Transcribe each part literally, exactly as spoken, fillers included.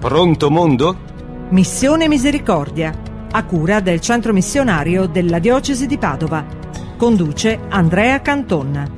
Pronto mondo? Missione Misericordia, a cura del centro missionario della diocesi di Padova. Conduce Andrea Canton.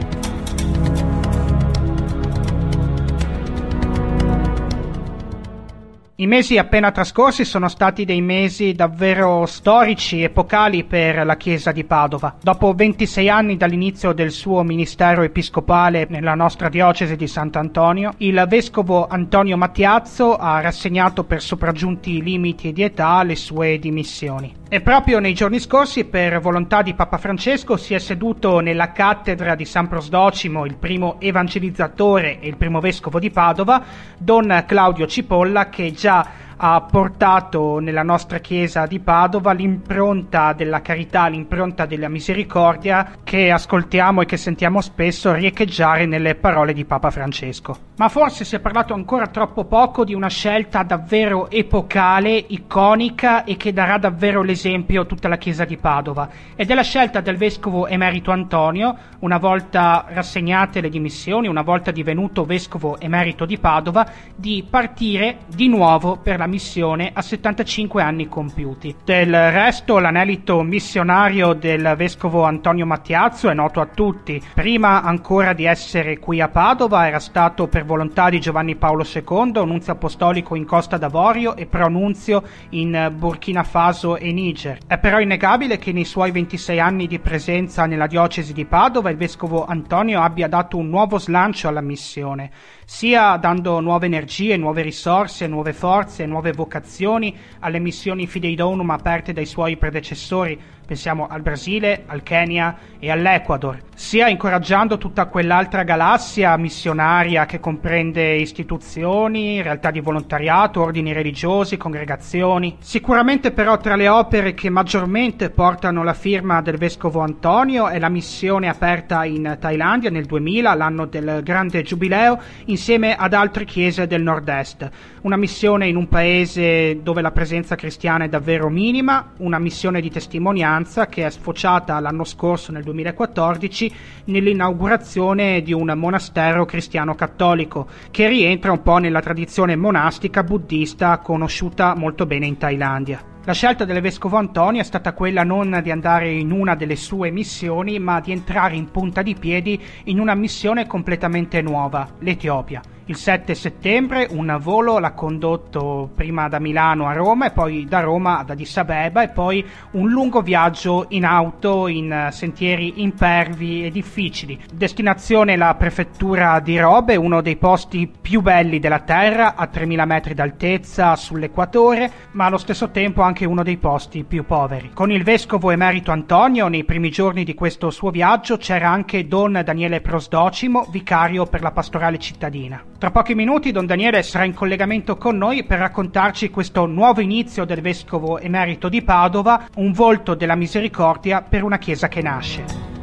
I mesi appena trascorsi sono stati dei mesi davvero storici, epocali per la Chiesa di Padova. Dopo ventisei anni dall'inizio del suo ministero episcopale nella nostra diocesi di Sant'Antonio, il vescovo Antonio Mattiazzo ha rassegnato per sopraggiunti limiti di età le sue dimissioni. E proprio nei giorni scorsi, per volontà di Papa Francesco, si è seduto nella cattedra di San Prosdocimo, il primo evangelizzatore e il primo vescovo di Padova, Don Claudio Cipolla, che già ha portato nella nostra chiesa di Padova l'impronta della carità, l'impronta della misericordia che ascoltiamo e che sentiamo spesso riecheggiare nelle parole di Papa Francesco. Ma forse si è parlato ancora troppo poco di una scelta davvero epocale, iconica e che darà davvero l'esempio a tutta la chiesa di Padova, ed è la scelta del vescovo emerito Antonio, una volta rassegnate le dimissioni, una volta divenuto vescovo emerito di Padova, di partire di nuovo per la missione a settantacinque anni compiuti. Del resto l'anelito missionario del vescovo Antonio Mattiazzo è noto a tutti. Prima ancora di essere qui a Padova era stato per volontà di Giovanni Paolo secondo nunzio apostolico in Costa d'Avorio e pronunzio in Burkina Faso e Niger. È però innegabile che nei suoi ventisei anni di presenza nella diocesi di Padova il vescovo Antonio abbia dato un nuovo slancio alla missione, sia dando nuove energie, nuove risorse, nuove forze, nuove vocazioni alle missioni Fidei Donum aperte dai suoi predecessori, pensiamo al Brasile, al Kenya e all'Ecuador, sia incoraggiando tutta quell'altra galassia missionaria che comprende istituzioni, realtà di volontariato, ordini religiosi, congregazioni. Sicuramente però tra le opere che maggiormente portano la firma del vescovo Antonio è la missione aperta in Thailandia nel duemila, l'anno del grande giubileo, insieme ad altre chiese del nord-est. Una missione in un paese dove la presenza cristiana è davvero minima, una missione di testimonianza che è sfociata l'anno scorso, nel duemilaquattordici, nell'inaugurazione di un monastero cristiano cattolico, che rientra un po' nella tradizione monastica buddista conosciuta molto bene in Thailandia. La scelta del vescovo Antonio è stata quella non di andare in una delle sue missioni, ma di entrare in punta di piedi in una missione completamente nuova, l'Etiopia. Il sette settembre un volo l'ha condotto prima da Milano a Roma e poi da Roma ad Addis Abeba, e poi un lungo viaggio in auto in sentieri impervi e difficili. Destinazione la prefettura di Robe, uno dei posti più belli della terra, a tremila metri d'altezza sull'equatore, ma allo stesso tempo anche uno dei posti più poveri. Con il vescovo emerito Antonio, nei primi giorni di questo suo viaggio, c'era anche Don Daniele Prosdocimo, vicario per la pastorale cittadina. Tra pochi minuti Don Daniele sarà in collegamento con noi per raccontarci questo nuovo inizio del vescovo emerito di Padova, un volto della misericordia per una chiesa che nasce.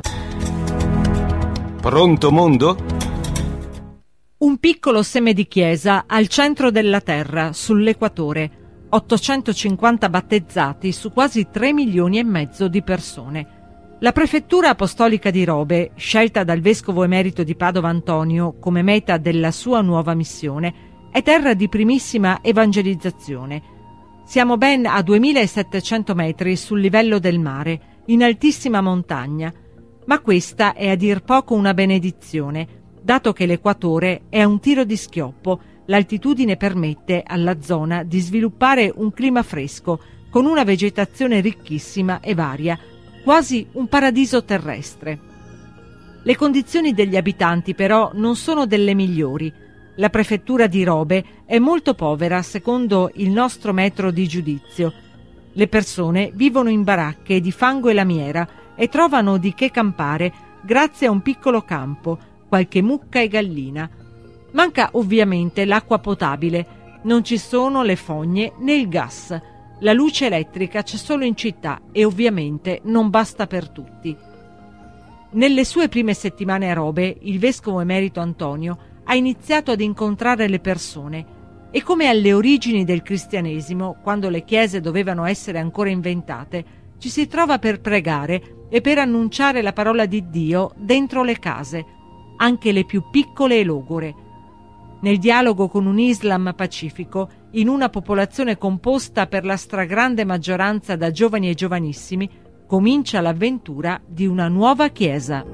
Pronto mondo? Un piccolo seme di chiesa al centro della terra, sull'equatore. ottocentocinquanta battezzati su quasi tre milioni e mezzo di persone. La prefettura apostolica di Robe, scelta dal vescovo emerito di Padova Antonio come meta della sua nuova missione, è terra di primissima evangelizzazione. Siamo ben a duemilasettecento metri sul livello del mare, in altissima montagna, ma questa è a dir poco una benedizione, dato che l'equatore è a un tiro di schioppo. L'altitudine permette alla zona di sviluppare un clima fresco, con una vegetazione ricchissima e varia, quasi un paradiso terrestre. Le condizioni degli abitanti però non sono delle migliori. La prefettura di Robe è molto povera secondo il nostro metro di giudizio. Le persone vivono in baracche di fango e lamiera e trovano di che campare grazie a un piccolo campo, qualche mucca e gallina. Manca ovviamente l'acqua potabile, non ci sono le fogne né il gas. La luce elettrica c'è solo in città e ovviamente non basta per tutti. Nelle sue prime settimane a Robe, il vescovo emerito Antonio ha iniziato ad incontrare le persone e, come alle origini del cristianesimo, quando le chiese dovevano essere ancora inventate, ci si trova per pregare e per annunciare la parola di Dio dentro le case, anche le più piccole e logore. nel dialogo con un Islam pacifico, in una popolazione composta per la stragrande maggioranza da giovani e giovanissimi, comincia l'avventura di una nuova Chiesa.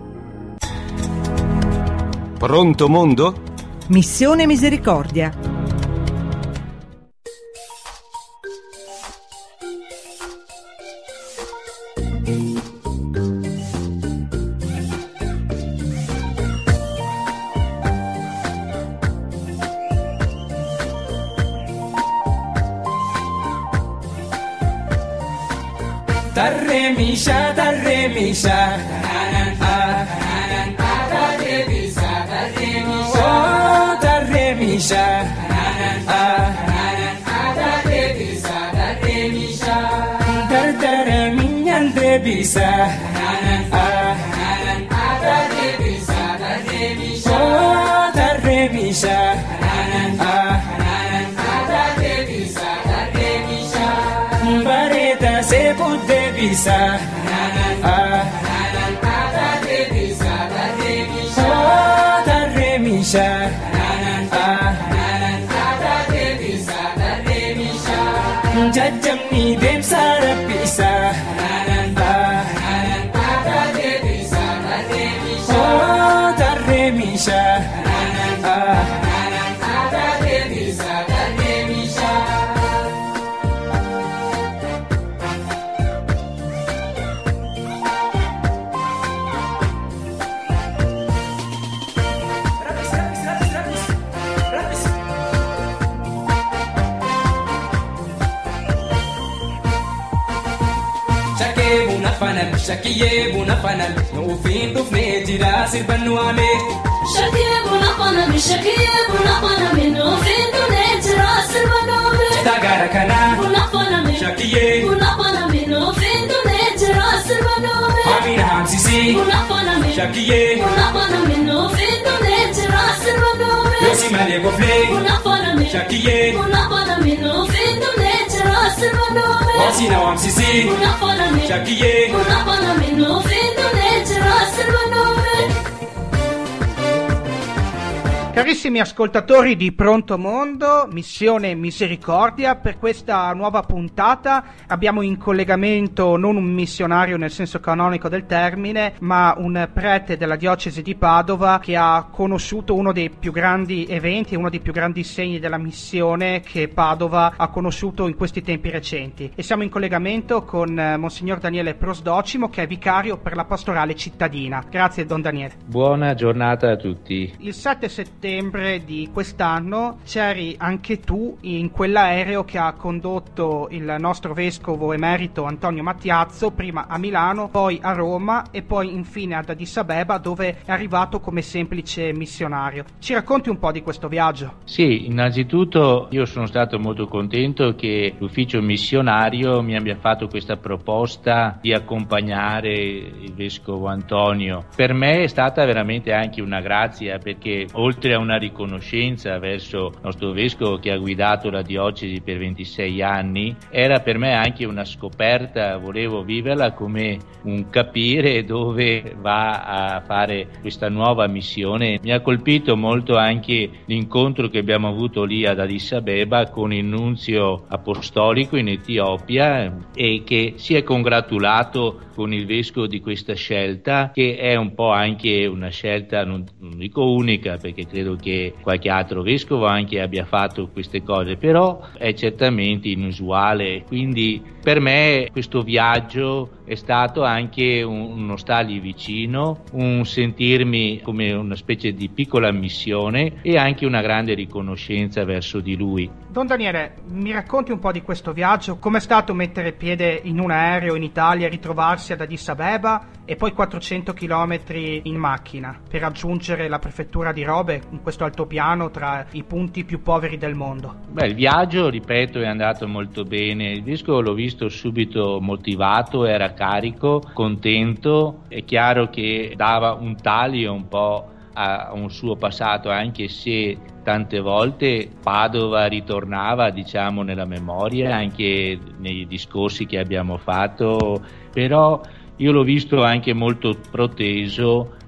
Pronto mondo? Missione Misericordia. Tarre misha, tarre misha, ah, tarre misha, tarre misha, oh, tarre misha, ah, tarre misha, tarre misha, dar dar minyan debisa, ah, tarre misha, tarre misha, oh, tarre misha, ah, tarre misha, tarre misha, bareta se puede Bisa, ah, tarre misha, tarre misha, oh, tarre misha, ah, tarre misha, tarre misha, jajamni dem sara bisa, ah, tarre misha, tarre misha, oh, tarre misha, ah, tarre misha, tarre misha. Shakiye buna fanal no fin do fnejira sirbannu ame Shakiye buna fanal shakiye buna fanal no fin do nejira sirbannu ame Tagara kana buna fanal shakiye buna fanal no fin do nejira sirbannu ame Amina hamsisi buna fanal shakiye buna fanal no fin do nejira sirbannu ame Yosi male gofle buna fanal shakiye buna fanal no fin do nejira sirbannu ame Wasina hamsisi buna fanal shakiye buna fanal no fin do nejira sirbannu ame. Carissimi ascoltatori di Pronto Mondo, Missione Misericordia, per questa nuova puntata abbiamo in collegamento non un missionario nel senso canonico del termine, ma un prete della diocesi di Padova che ha conosciuto uno dei più grandi eventi, uno dei più grandi segni della missione che Padova ha conosciuto in questi tempi recenti. E siamo in collegamento con Monsignor Daniele Prosdocimo, che è vicario per la pastorale cittadina. Grazie, Don Daniele. Buona giornata a tutti. Il sette settembre di quest'anno c'eri anche tu in quell'aereo che ha condotto il nostro vescovo emerito Antonio Mattiazzo, prima a Milano, poi a Roma e poi infine ad Addis Abeba, dove è arrivato come semplice missionario. Ci racconti un po' di questo viaggio? Sì, innanzitutto io sono stato molto contento che l'ufficio missionario mi abbia fatto questa proposta di accompagnare il vescovo Antonio. Per me è stata veramente anche una grazia, perché oltre a una riconoscenza verso il nostro vescovo che ha guidato la diocesi per ventisei anni, era per me anche una scoperta, volevo viverla come un capire dove va a fare questa nuova missione. Mi ha colpito molto anche l'incontro che abbiamo avuto lì ad Addis Abeba con il nunzio apostolico in Etiopia, e che si è congratulato con il vescovo di questa scelta, che è un po' anche una scelta non, non dico unica, perché credo che qualche altro vescovo anche abbia fatto queste cose, però è certamente inusuale. Quindi per me questo viaggio è stato anche un, uno stargli vicino, un sentirmi come una specie di piccola missione e anche una grande riconoscenza verso di lui. Don Daniele, mi racconti un po' di questo viaggio? Com'è stato mettere piede in un aereo in Italia e ritrovarsi ad Addis Abeba e poi quattrocento chilometri in macchina per raggiungere la prefettura di Robe, in questo altopiano tra i punti più poveri del mondo? Beh, il viaggio, ripeto, è andato molto bene. Il vescovo l'ho visto subito motivato, era carico, contento. È chiaro che dava un taglio un po' a un suo passato, anche se tante volte Padova ritornava, diciamo, nella memoria, anche nei discorsi che abbiamo fatto, però io l'ho visto anche molto proteso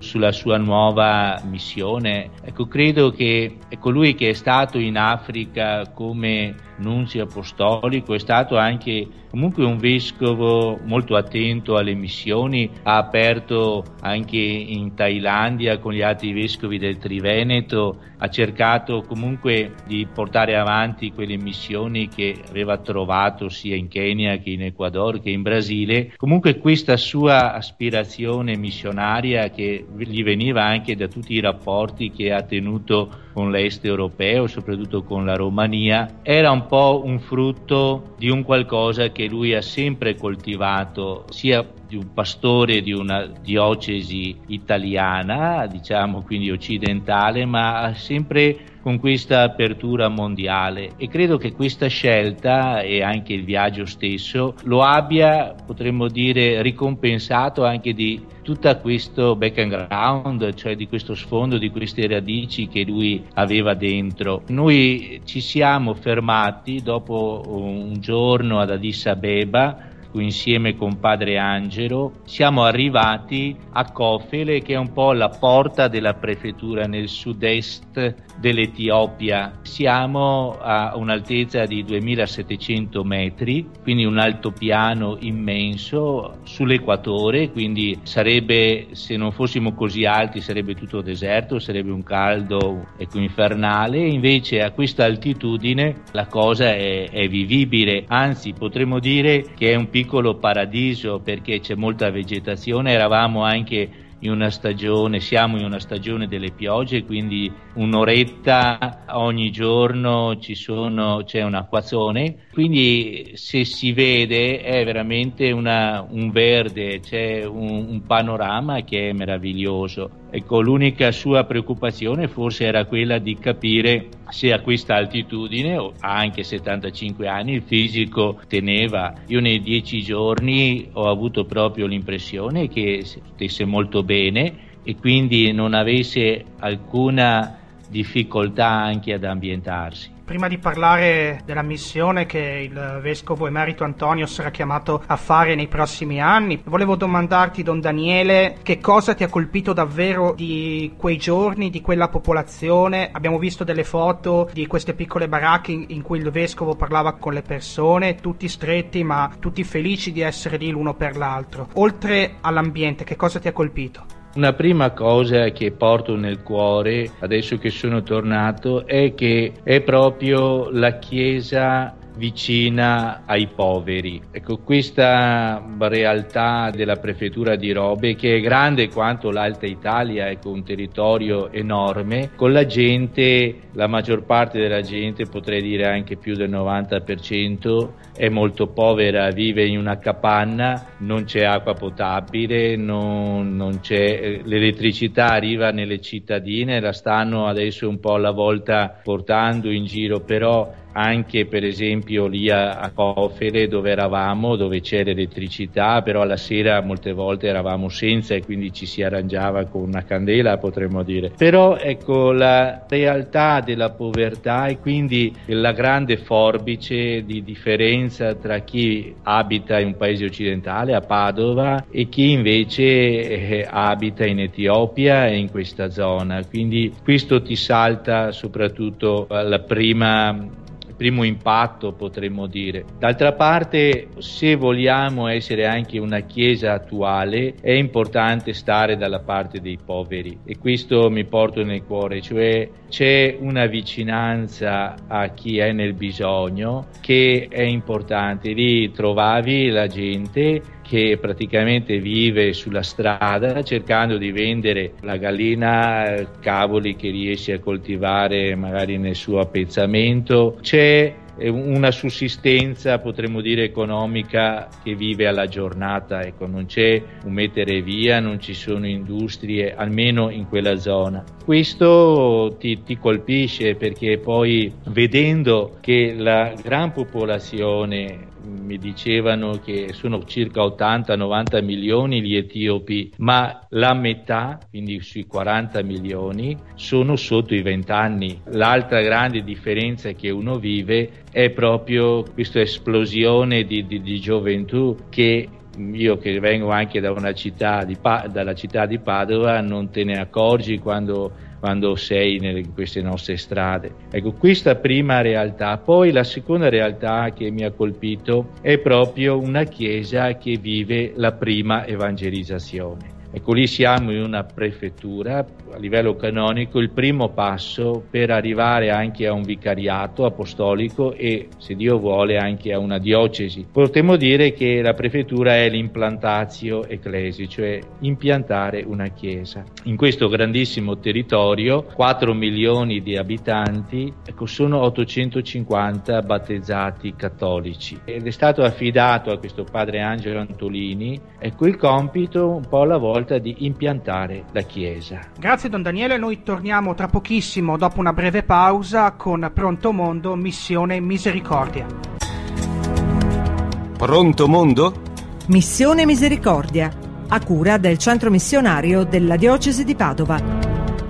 sulla sua nuova missione. Ecco, credo che è colui che è stato in Africa come nunzio apostolico, è stato anche comunque un vescovo molto attento alle missioni, ha aperto anche in Thailandia con gli altri vescovi del Triveneto, ha cercato comunque di portare avanti quelle missioni che aveva trovato sia in Kenya che in Ecuador che in Brasile. Comunque questa sua aspirazione missionaria, che gli veniva anche da tutti i rapporti che ha tenuto con l'est europeo, soprattutto con la Romania, era un po' un frutto di un qualcosa che lui ha sempre coltivato, sia di un pastore di una diocesi italiana, diciamo quindi occidentale, ma sempre con questa apertura mondiale, e credo che questa scelta e anche il viaggio stesso lo abbia, potremmo dire, ricompensato anche di tutto questo background, cioè di questo sfondo, di queste radici che lui aveva dentro. Noi ci siamo fermati dopo un giorno ad Addis Abeba, insieme con padre Angelo, siamo arrivati a Kofele, che è un po' la porta della prefettura nel sud-est dell'Etiopia. Siamo a un'altezza di duemilasettecento metri, quindi un altopiano immenso sull'equatore, quindi sarebbe, se non fossimo così alti, sarebbe tutto deserto, sarebbe un caldo ecco, infernale. Invece a questa altitudine la cosa è, è vivibile, anzi potremmo dire che è un piccolo paradiso, perché c'è molta vegetazione. Eravamo anche in una stagione, siamo in una stagione delle piogge, quindi un'oretta ogni giorno ci sono, c'è un acquazzone, quindi se si vede è veramente una, un verde, c'è un, un panorama che è meraviglioso. Ecco, l'unica sua preoccupazione forse era quella di capire se a questa altitudine, ha anche settantacinque anni, il fisico teneva. Io nei dieci giorni ho avuto proprio l'impressione che stesse molto bene e quindi non avesse alcuna difficoltà anche ad ambientarsi. Prima di parlare della missione che il vescovo emerito Antonio sarà chiamato a fare nei prossimi anni, volevo domandarti, Don Daniele, che cosa ti ha colpito davvero di quei giorni, di quella popolazione? Abbiamo visto delle foto di queste piccole baracche in, in cui il vescovo parlava con le persone, tutti stretti ma tutti felici di essere lì l'uno per l'altro. Oltre all'ambiente, che cosa ti ha colpito? Una prima cosa che porto nel cuore, adesso che sono tornato, è che è proprio la Chiesa vicina ai poveri. Ecco, questa realtà della prefettura di Robe, che è grande quanto l'Alta Italia, ecco, un territorio enorme, con la gente, la maggior parte della gente, potrei dire anche più del novanta per cento, è molto povera, vive in una capanna, non c'è acqua potabile, non, non c'è, l'elettricità arriva nelle cittadine, la stanno adesso un po' alla volta portando in giro, però anche per esempio lì a, a Kofele dove eravamo, dove c'è l'elettricità, però alla sera molte volte eravamo senza e quindi ci si arrangiava con una candela, potremmo dire. Però ecco, la realtà della povertà e quindi la grande forbice di differenza tra chi abita in un paese occidentale, a Padova, e chi invece eh, abita in Etiopia e in questa zona. Quindi questo ti salta soprattutto la prima primo impatto, potremmo dire. D'altra parte, se vogliamo essere anche una chiesa attuale, è importante stare dalla parte dei poveri, e questo mi porto nel cuore, cioè c'è una vicinanza a chi è nel bisogno che è importante. Lì trovavi la gente che praticamente vive sulla strada cercando di vendere la gallina, cavoli che riesce a coltivare magari nel suo appezzamento. C'è una sussistenza, potremmo dire, economica che vive alla giornata, ecco, non c'è un mettere via, non ci sono industrie, almeno in quella zona. Questo ti, ti colpisce, perché poi vedendo che la gran popolazione, mi dicevano che sono circa ottanta novanta milioni gli etiopi, ma la metà, quindi sui quaranta milioni, sono sotto i venti anni. L'altra grande differenza che uno vive è proprio questa esplosione di, di, di gioventù che io che vengo anche da una città di pa- dalla città di Padova, non te ne accorgi quando, quando sei nelle, in queste nostre strade. Ecco, questa prima realtà. Poi la seconda realtà che mi ha colpito è proprio una chiesa che vive la prima evangelizzazione. Ecco, lì siamo in una prefettura, a livello canonico, il primo passo per arrivare anche a un vicariato apostolico e, se Dio vuole, anche a una diocesi. Potremmo dire che la prefettura è l'implantatio ecclesi, cioè impiantare una chiesa. In questo grandissimo territorio, quattro milioni di abitanti, ecco, sono ottocentocinquanta battezzati cattolici. Ed è stato affidato a questo padre Angelo Antolini, ecco, il compito, un po' alla volta, di impiantare la chiesa. Grazie Don Daniele, noi torniamo tra pochissimo dopo una breve pausa con Pronto Mondo, Missione Misericordia. Pronto Mondo? Missione Misericordia, a cura del centro missionario della diocesi di Padova.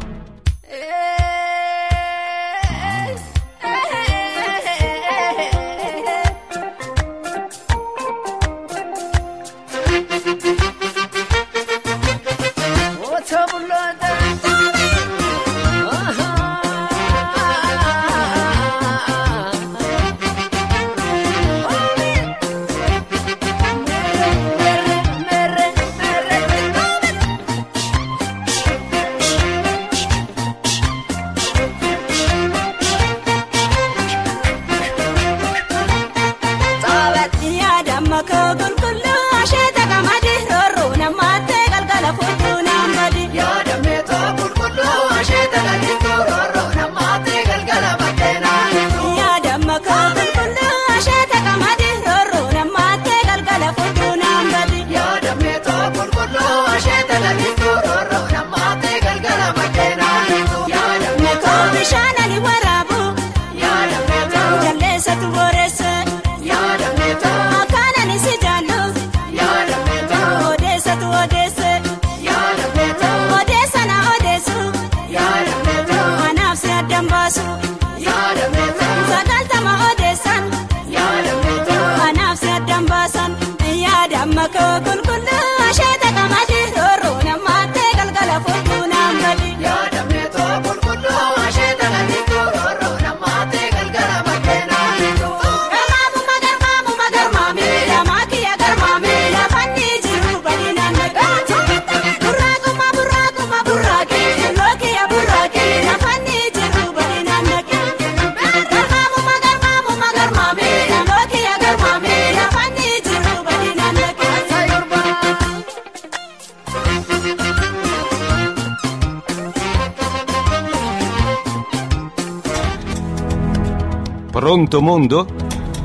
Pronto Mondo?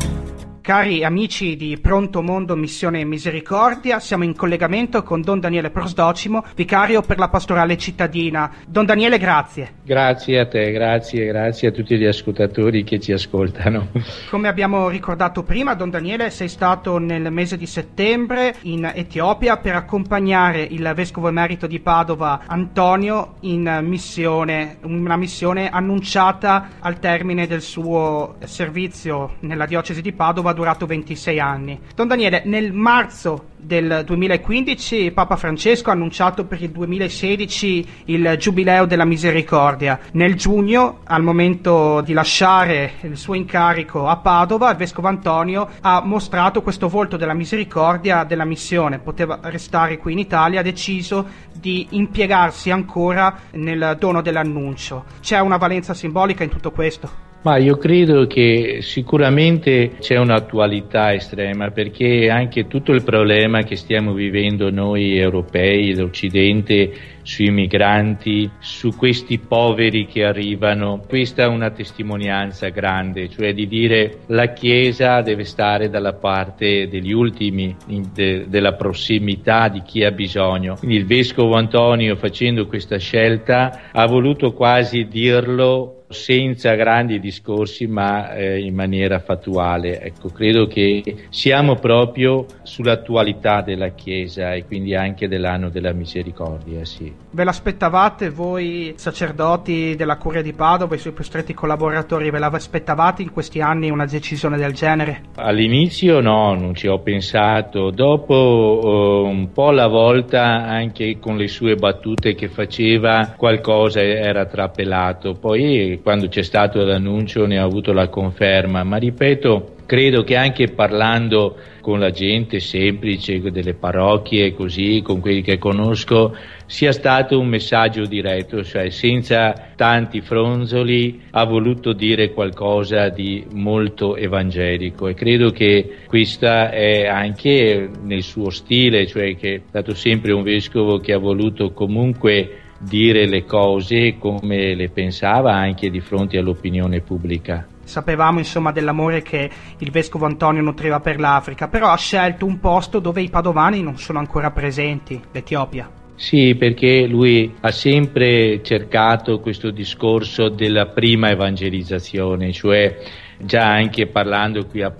Cari amici di Pronto Mondo, Missione Misericordia, siamo in collegamento con Don Daniele Prosdocimo, vicario per la pastorale cittadina. Don Daniele, grazie. Grazie a te, grazie, grazie a tutti gli ascoltatori che ci ascoltano. Come abbiamo ricordato prima, Don Daniele, sei stato nel mese di settembre in Etiopia per accompagnare il vescovo emerito di Padova, Antonio, in missione, una missione annunciata al termine del suo servizio nella diocesi di Padova, durato ventisei anni. Don Daniele, nel marzo del duemilaquindici Papa Francesco ha annunciato per il duemilasedici il Giubileo della Misericordia. Nel giugno, al momento di lasciare il suo incarico a Padova, il vescovo Antonio ha mostrato questo volto della misericordia della missione. Poteva restare qui in Italia, ha deciso di impiegarsi ancora nel dono dell'annuncio. C'è una valenza simbolica in tutto questo? Ma io credo che sicuramente c'è un'attualità estrema, perché anche tutto il problema che stiamo vivendo noi europei, l'Occidente, sui migranti, su questi poveri che arrivano, questa è una testimonianza grande, cioè di dire la Chiesa deve stare dalla parte degli ultimi, de, della prossimità di chi ha bisogno. Quindi il vescovo Antonio, facendo questa scelta, ha voluto quasi dirlo senza grandi discorsi ma eh, in maniera fattuale. Ecco, credo che siamo proprio sull'attualità della Chiesa e quindi anche dell'anno della misericordia, sì. Ve l'aspettavate voi sacerdoti della Curia di Padova, i suoi più stretti collaboratori, ve l'aspettavate in questi anni una decisione del genere? All'inizio no, non ci ho pensato, dopo uh, un po' alla volta anche con le sue battute che faceva qualcosa era trapelato, poi quando c'è stato l'annuncio ne ho avuto la conferma, ma ripeto, credo che anche parlando con la gente semplice delle parrocchie, così, con quelli che conosco, sia stato un messaggio diretto, cioè senza tanti fronzoli ha voluto dire qualcosa di molto evangelico, e credo che questa è anche nel suo stile, cioè che è stato sempre un vescovo che ha voluto comunque dire le cose come le pensava anche di fronte all'opinione pubblica. Sapevamo insomma dell'amore che il vescovo Antonio nutriva per l'Africa, però ha scelto un posto dove i padovani non sono ancora presenti, l'Etiopia. Sì, perché lui ha sempre cercato questo discorso della prima evangelizzazione, cioè già anche parlando qui a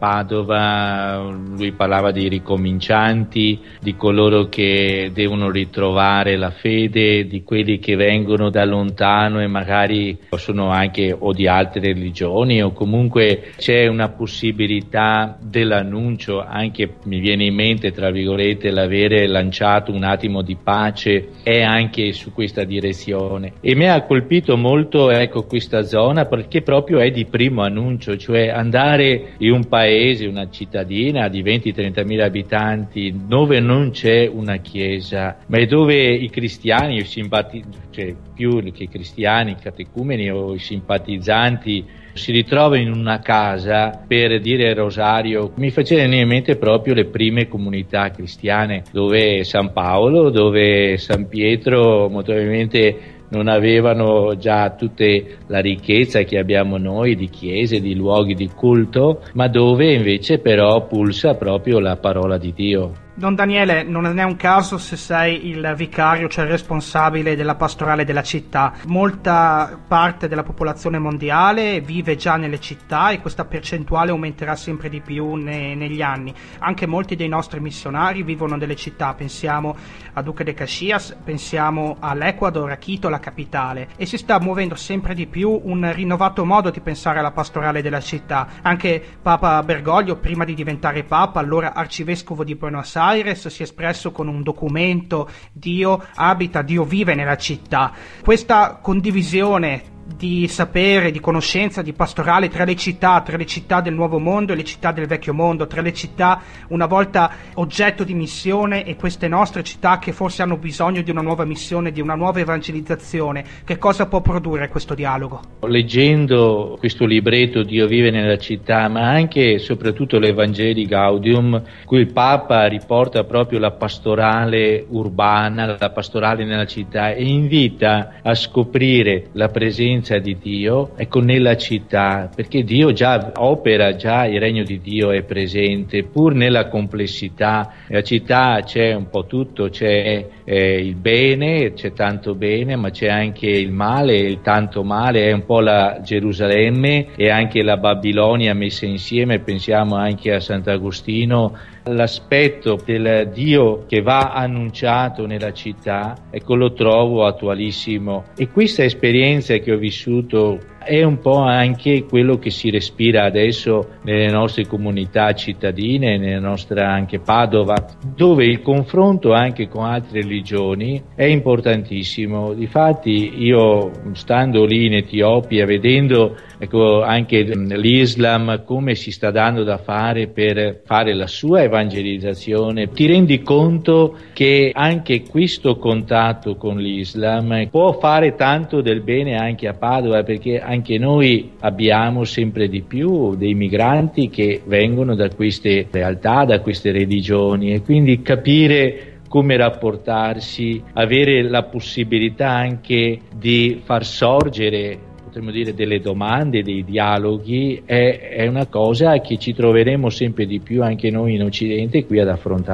Padova lui parlava dei ricomincianti, di coloro che devono ritrovare la fede, di quelli che vengono da lontano e magari sono anche o di altre religioni, o comunque c'è una possibilità dell'annuncio, anche mi viene in mente tra virgolette l'avere lanciato un attimo di pace è anche su questa direzione, e mi ha colpito molto ecco questa zona perché proprio è di primo annuncio, cioè andare in un paese, una cittadina di venti trentamila abitanti dove non c'è una chiesa, ma è dove i cristiani, i simpati- cioè più che i cristiani, i catecumeni o i simpatizzanti si ritrovano in una casa per dire il rosario. Mi faceva venire in mente proprio le prime comunità cristiane, dove San Paolo, dove San Pietro molto probabilmente non avevano già tutta la ricchezza che abbiamo noi di chiese, di luoghi di culto, ma dove invece però pulsa proprio la parola di Dio. Don Daniele, non è un caso se sei il vicario, cioè il responsabile della pastorale della città. Molta parte della popolazione mondiale vive già nelle città e questa percentuale aumenterà sempre di più ne, negli anni. Anche molti dei nostri missionari vivono nelle città, pensiamo a Duque de Caxias, pensiamo all'Ecuador, a Quito, la capitale, e si sta muovendo sempre di più un rinnovato modo di pensare alla pastorale della città. Anche Papa Bergoglio, prima di diventare Papa, allora arcivescovo di Buenos Aires, si è espresso con un documento: Dio abita, Dio vive nella città. Questa condivisione di sapere, di conoscenza, di pastorale tra le città, tra le città del Nuovo Mondo e le città del Vecchio Mondo, tra le città una volta oggetto di missione e queste nostre città che forse hanno bisogno di una nuova missione, di una nuova evangelizzazione. Che cosa può produrre questo dialogo? Leggendo questo libretto Dio vive nella città, ma anche e soprattutto l'Evangeli Gaudium, cui il Papa riporta proprio la pastorale urbana, la pastorale nella città, e invita a scoprire la presenza di Dio, ecco, nella città, perché Dio già opera, già il regno di Dio è presente, pur nella complessità. Nella città c'è un po' tutto, c'è eh, il bene, c'è tanto bene, ma c'è anche il male, il tanto male, è un po' la Gerusalemme e anche la Babilonia messa insieme. Pensiamo anche a Sant'Agostino. L'aspetto del Dio che va annunciato nella città, ecco, lo trovo attualissimo, e questa esperienza che ho vissuto è un po' anche quello che si respira adesso nelle nostre comunità cittadine, nella nostra anche Padova, dove il confronto anche con altre religioni è importantissimo. Difatti io, stando lì in Etiopia, vedendo ecco anche l'Islam come si sta dando da fare per fare la sua evangelizzazione, ti rendi conto che anche questo contatto con l'Islam può fare tanto del bene anche a Padova, perché anche noi abbiamo sempre di più dei migranti che vengono da queste realtà, da queste religioni, e quindi capire come rapportarsi, avere la possibilità anche di far sorgere, potremmo dire, delle domande, dei dialoghi, è, è una cosa che ci troveremo sempre di più anche noi in Occidente qui ad affrontare.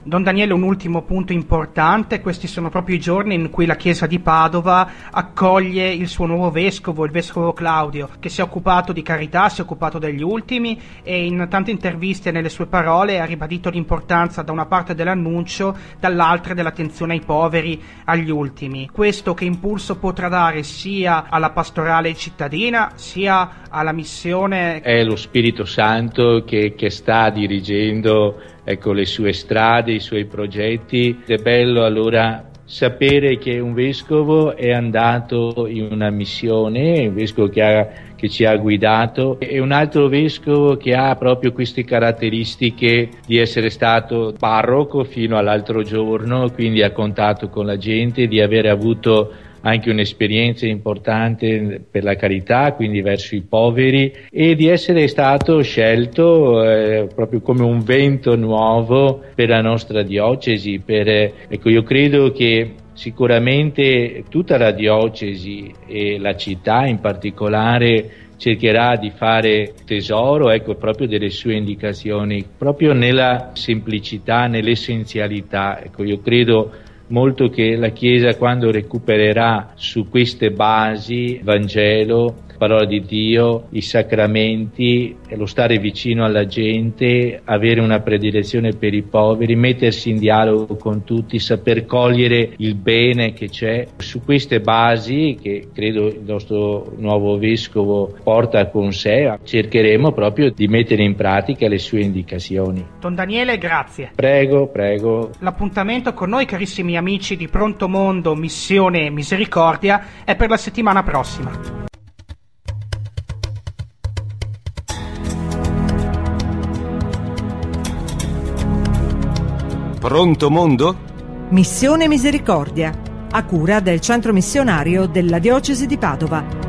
Don Daniele, un ultimo punto importante: questi sono proprio i giorni in cui la Chiesa di Padova accoglie il suo nuovo vescovo, il vescovo Claudio, che si è occupato di carità, si è occupato degli ultimi, e in tante interviste nelle sue parole ha ribadito l'importanza da una parte dell'annuncio, dall'altra dell'attenzione ai poveri, agli ultimi. Questo che impulso potrà dare sia alla pastorale cittadina sia alla missione? È lo Spirito Santo che, che sta dirigendo, ecco, le sue strade, i suoi progetti. È bello allora sapere che un vescovo è andato in una missione, un vescovo che, ha, che ci ha guidato, e un altro vescovo che ha proprio queste caratteristiche di essere stato parroco fino all'altro giorno, quindi ha contatto con la gente, di aver avuto anche un'esperienza importante per la carità, quindi verso i poveri, e di essere stato scelto eh, proprio come un vento nuovo per la nostra diocesi. Per, eh, ecco, io credo che sicuramente tutta la diocesi e la città in particolare cercherà di fare tesoro, ecco, proprio delle sue indicazioni, proprio nella semplicità, nell'essenzialità. Ecco, io credo molto che la Chiesa, quando recupererà su queste basi Vangelo, parola di Dio, i sacramenti, lo stare vicino alla gente, avere una predilezione per i poveri, mettersi in dialogo con tutti, saper cogliere il bene che c'è, su queste basi che credo il nostro nuovo vescovo porta con sé, cercheremo proprio di mettere in pratica le sue indicazioni. Don Daniele, grazie. Prego, prego. L'appuntamento con noi, carissimi amici di Pronto Mondo, Missione Misericordia, è per la settimana prossima. Pronto Mondo? Missione Misericordia, a cura del Centro Missionario della Diocesi di Padova.